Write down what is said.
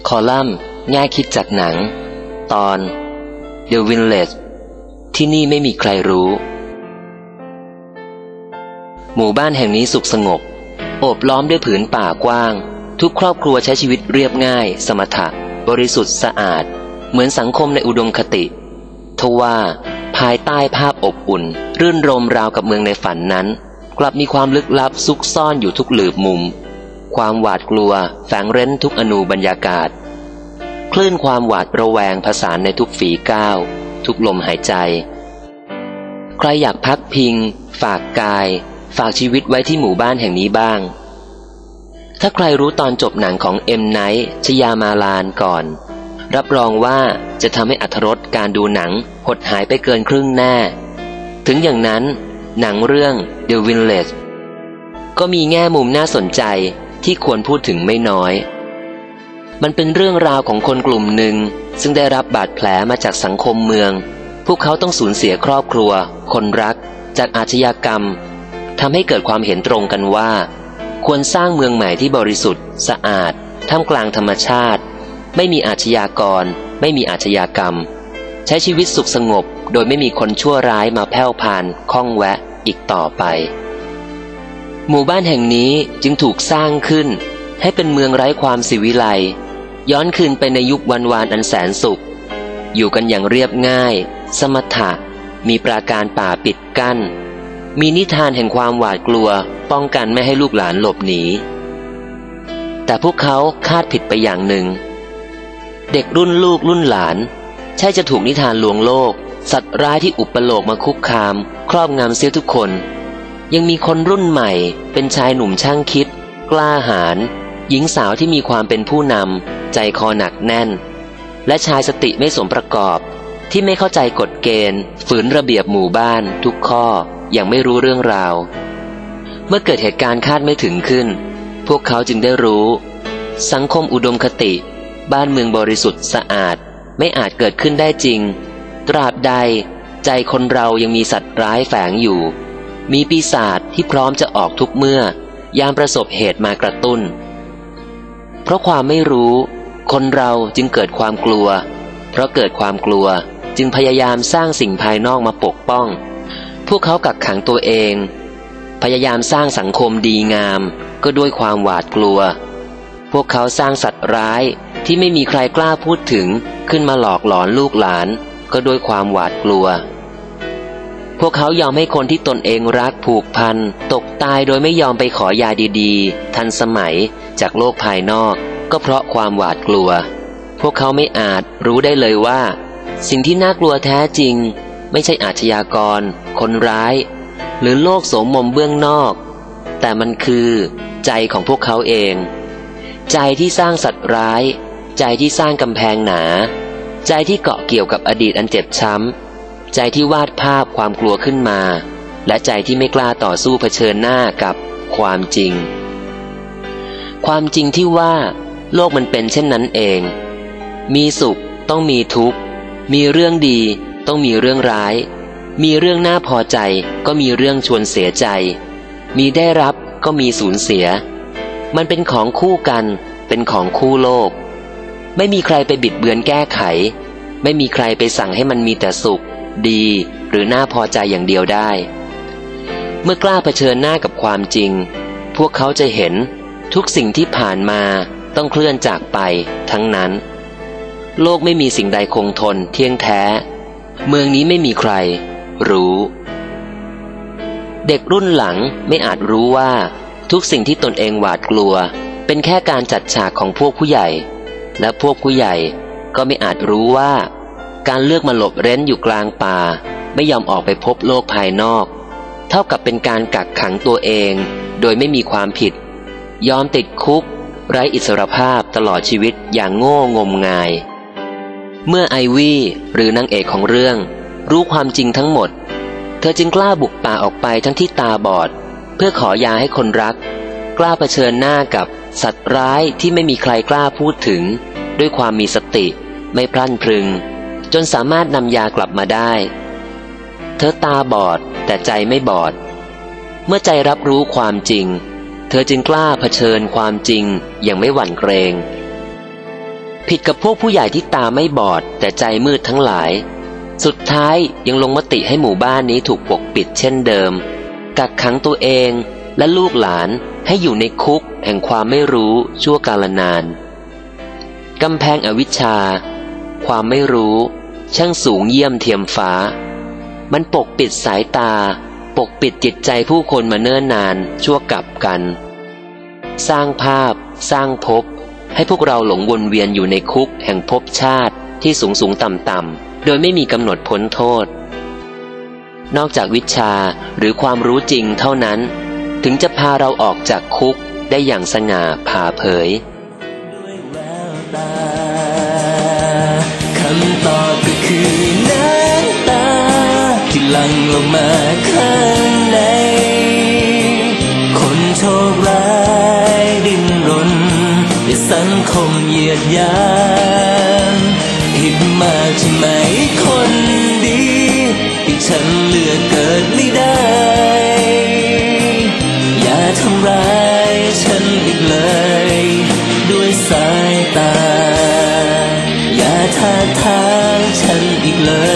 คอลัมน์แง่คิดจากหนังตอน The Village ที่นี่ไม่มีใครรู้หมู่บ้านแห่งนี้สุขสงบโอบล้อมด้วยผืนป่ากว้างทุกครอบครัวใช้ชีวิตเรียบง่ายสมถะบริสุทธิ์สะอาดเหมือนสังคมในอุดมคติทว่าภายใต้ภาพอบอุ่นรื่นรมราวกับเมืองในฝันนั้นกลับมีความลึกลับซุกซ่อนอยู่ทุกหลืบมุมความหวาดกลัวแฝงเร้นทุกอนูบรรยากาศคลื่นความหวาดระแวงผสานในทุกฝีก้าวทุกลมหายใจใครอยากพักพิงฝากกายฝากชีวิตไว้ที่หมู่บ้านแห่งนี้บ้างถ้าใครรู้ตอนจบหนังของเอ็มไนท์ชยามาลานก่อนรับรองว่าจะทำให้อรรถรสการดูหนังหดหายไปเกินครึ่งแน่ถึงอย่างนั้นหนังเรื่อง The Village ก็มีแง่มุมน่าสนใจที่ควรพูดถึงไม่น้อยมันเป็นเรื่องราวของคนกลุ่มหนึ่งซึ่งได้รับบาดแผลมาจากสังคมเมืองพวกเขาต้องสูญเสียครอบครัวคนรักจากอาชญากรรมทำให้เกิดความเห็นตรงกันว่าควรสร้างเมืองใหม่ที่บริสุทธิ์สะอาดท่ามกลางธรรมชาติไม่มีอาชญากรไม่มีอาชญากรรมใช้ชีวิตสุขสงบโดยไม่มีคนชั่วร้ายมาแผ่วพานข้องแวะอีกต่อไปหมู่บ้านแห่งนี้จึงถูกสร้างขึ้นให้เป็นเมืองไร้ความศิวิไลซ์ย้อนคืนไปในยุควันวานอันแสนสุขอยู่กันอย่างเรียบง่ายสมถะมีปราการป่าปิดกั้นมีนิทานแห่งความหวาดกลัวป้องกันไม่ให้ลูกหลานหลบหนีแต่พวกเขาคาดผิดไปอย่างหนึ่งเด็กรุ่นลูกรุ่นหลานใช่จะถูกนิทานลวงโลกสัตว์ร้ายที่อุปโลกมาคุกคามครอบงำเสียทุกคนยังมีคนรุ่นใหม่เป็นชายหนุ่มช่างคิดกล้าหาญหญิงสาวที่มีความเป็นผู้นำใจคอหนักแน่นและชายสติไม่สมประกอบที่ไม่เข้าใจกฎเกณฑ์ฝืนระเบียบหมู่บ้านทุกข้ออย่างไม่รู้เรื่องราวเมื่อเกิดเหตุการณ์คาดไม่ถึงขึ้นพวกเขาจึงได้รู้สังคมอุดมคติบ้านเมืองบริสุทธิ์สะอาดไม่อาจเกิดขึ้นได้จริงตราบใดใจคนเรายังมีสัตว์ร้ายแฝงอยู่มีปีศาจที่พร้อมจะออกทุกเมื่อยามประสบเหตุมากระตุ้นเพราะความไม่รู้คนเราจึงเกิดความกลัวเพราะเกิดความกลัวจึงพยายามสร้างสิ่งภายนอกมาปกป้องพวกเขากักขังตัวเองพยายามสร้างสังคมดีงามก็ด้วยความหวาดกลัวพวกเขาสร้างสัตว์ร้ายที่ไม่มีใครกล้าพูดถึงขึ้นมาหลอกหลอนลูกหลานก็ด้วยความหวาดกลัวพวกเขายอมให้คนที่ตนเองรักผูกพันตกตายโดยไม่ยอมไปขอยาดีๆทันสมัยจากโลกภายนอกก็เพราะความหวาดกลัวพวกเขาไม่อาจรู้ได้เลยว่าสิ่งที่น่ากลัวแท้จริงไม่ใช่อาชญากรคนร้ายหรือโลกโสมมเบื้องนอกแต่มันคือใจของพวกเขาเองใจที่สร้างสัตว์ร้ายใจที่สร้างกำแพงหนาใจที่เกาะเกี่ยวกับอดีตอันเจ็บช้ำใจที่วาดภาพความกลัวขึ้นมาและใจที่ไม่กล้าต่อสู้เผชิญหน้ากับความจริงความจริงที่ว่าโลกมันเป็นเช่นนั้นเองมีสุขต้องมีทุกข์มีเรื่องดีต้องมีเรื่องร้ายมีเรื่องน่าพอใจก็มีเรื่องชวนเสียใจมีได้รับก็มีสูญเสียมันเป็นของคู่กันเป็นของคู่โลกไม่มีใครไปบิดเบือนแก้ไขไม่มีใครไปสั่งให้มันมีแต่สุขดีหรือน่าพอใจอย่างเดียวได้เมื่อกล้าเผชิญหน้ากับความจริงพวกเขาจะเห็นทุกสิ่งที่ผ่านมาต้องเคลื่อนจากไปทั้งนั้นโลกไม่มีสิ่งใดคงทนเที่ยงแท้เมืองนี้ไม่มีใครรู้เด็กรุ่นหลังไม่อาจรู้ว่าทุกสิ่งที่ตนเองหวาดกลัวเป็นแค่การจัดฉากของพวกผู้ใหญ่และพวกผู้ใหญ่ก็ไม่อาจรู้ว่าการเลือกมาหลบเร้นอยู่กลางป่าไม่ยอมออกไปพบโลกภายนอกเท่ากับเป็นการกักขังตัวเองโดยไม่มีความผิดยอมติดคุกไร้อิสรภาพตลอดชีวิตอย่างโง่งมงายเมื่อไอวี่หรือนางเอกของเรื่องรู้ความจริงทั้งหมดเธอจึงกล้าบุกป่าออกไปทั้งที่ตาบอดเพื่อขอยาให้คนรักกล้าเผชิญหน้ากับสัตว์ร้ายที่ไม่มีใครกล้าพูดถึงด้วยความมีสติไม่พลั้นพรึงจนสามารถนำยากลับมาได้เธอตาบอดแต่ใจไม่บอดเมื่อใจรับรู้ความจริงเธอจึงกล้าเผชิญความจริงอย่างไม่หวั่นเกรงผิดกับพวกผู้ใหญ่ที่ตาไม่บอดแต่ใจมืดทั้งหลายสุดท้ายยังลงมติให้หมู่บ้านนี้ถูกปกปิดเช่นเดิมกักขังตัวเองและลูกหลานให้อยู่ในคุกแห่งความไม่รู้ชั่วกาลนานกำแพงอวิชชาความไม่รู้ช่างสูงเยี่ยมเทียมฟ้ามันปกปิดสายตาปกปิดจิตใจผู้คนมาเนิ่นนานชั่วกับกันสร้างภาพสร้างภพให้พวกเราหลงวนเวียนอยู่ในคุกแห่งภพชาติที่สูงสูงต่ำต่ำโดยไม่มีกำหนดพ้นโทษนอกจากวิชาหรือความรู้จริงเท่านั้นถึงจะพาเราออกจากคุกได้อย่างสง่าผ่าเผยด้วยแววตาคำตอบก็คือน้ำตาที่หลั่งลงมาข้างในคนโชคร้ายดิ้นรนในสังคมเหยียดหยามผิดมากใช่ไหมคนดีที่ฉันเลือกเกิดไม่ได้อย่าทำร้ายฉันอีกเลยด้วยสายตาอย่าท้าทายฉันอีกเลย